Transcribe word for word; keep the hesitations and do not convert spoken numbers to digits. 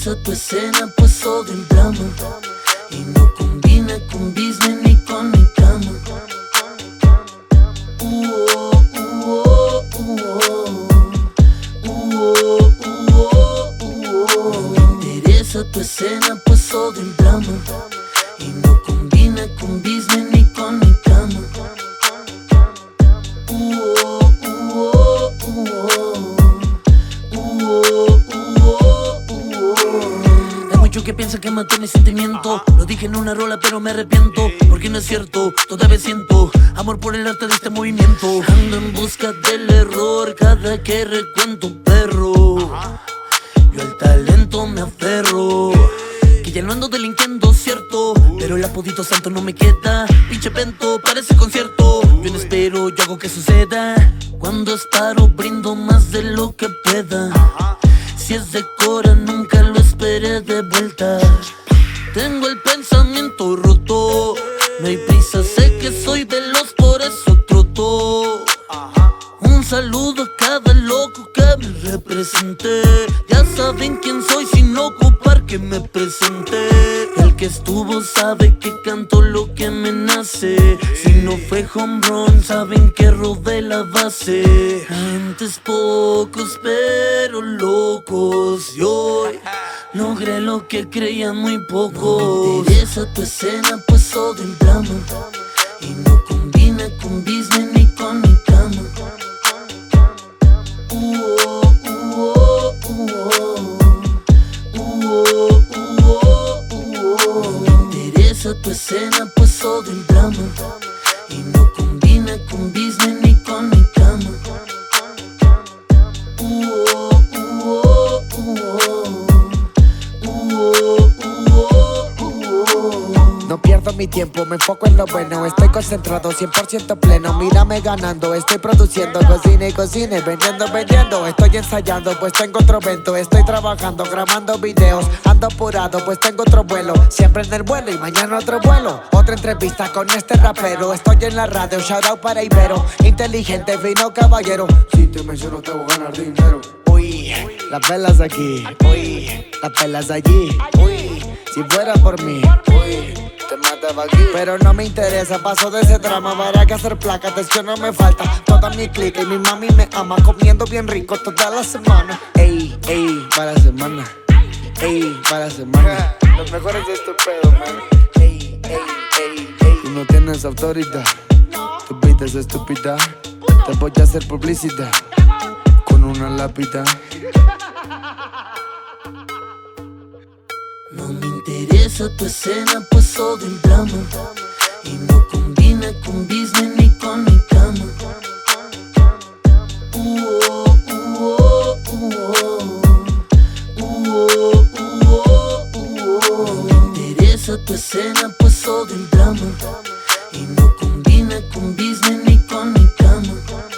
interesa tu escena, pues todo el drama. Y no combina con business ni con mi cama. Uh, oh, uh, oh, uh, oh. Uh, oh, uh, oh, uh, oh. No me interesa tu escena, pues todo el drama. Y no combina con business ni con mi cama. Uh, oh, uh, oh, uh, oh. Hay muchos que piensan que maté mis sentimientos. Lo dije en una rola pero me arrepiento, porque no es cierto, todavía siento amor por el arte de este movimiento. Ando en busca del error cada que recuento, perro. Yo al talento me aferro, que ya no ando delinquiendo, cierto, pero el apodito santo no me queda. Pinche pento, parece concierto. Yo no espero, yo hago que suceda. Cuando esparo brindo más de lo que pueda. Si es de cora nunca lo esperé de vuelta. Tengo el pensamiento roto, no hay prisa, sé que soy veloz, por eso troto. Un saludo a cada loco que me representé. Ya saben quién soy sin ocupar que me presenté. El que estuvo sabe que canto lo que me nace. Si no fue home run, saben que robé la base. Antes pocos pero locos, y hoy logré lo que creían muy pocos. No me interesa tu escena, pues todo el drama. Y no combina con business ni con mi cama. Uh, oh, uh, oh, uh, oh. Uh, oh, uh, oh, uh, oh. No me interesa tu escena, pues todo el drama. Y no combina con business ni con mi cama. Uh, oh, uh, oh, uh, oh. Uh, oh, uh, oh, uh, oh. No pierdo mi tiempo, me enfoco en lo bueno. Estoy concentrado, cien por ciento pleno. Mírame ganando, estoy produciendo. Cocine y cocine, vendiendo, vendiendo. Estoy ensayando, pues tengo otro evento. Estoy trabajando, grabando videos. Ando apurado, pues tengo otro vuelo. Siempre en el vuelo y mañana otro vuelo. Otra entrevista con este rapero. Estoy en la radio, shout out para Ibero. Inteligente, fino caballero. Si te menciono te voy a ganar dinero. Uy, las velas aquí. Uy, las velas allí. Uy, si fuera por mí. Uy, te mataba aquí. Pero no me interesa, paso de ese drama. Para que hacer placa, atención no me falta. Toda mi clica y mi mami me ama. Comiendo bien rico toda la semana. Ey, ey, para la semana. Ey, para la semana. Los mejores de este pedo, man. Ey, ey, ey, ey. Tú no tienes autoridad, tu vida es estúpida. Te voy a hacer publicidad con una lápida. No me interesa tu escena, pues todo el drama. Y no combina con business ni con mi cama. Uh, oh, uh, oh, uh, oh. Uh, oh, uh, oh, uh, oh. No me interesa tu escena, pues todo el drama. Y no combina con business ni con mi cama.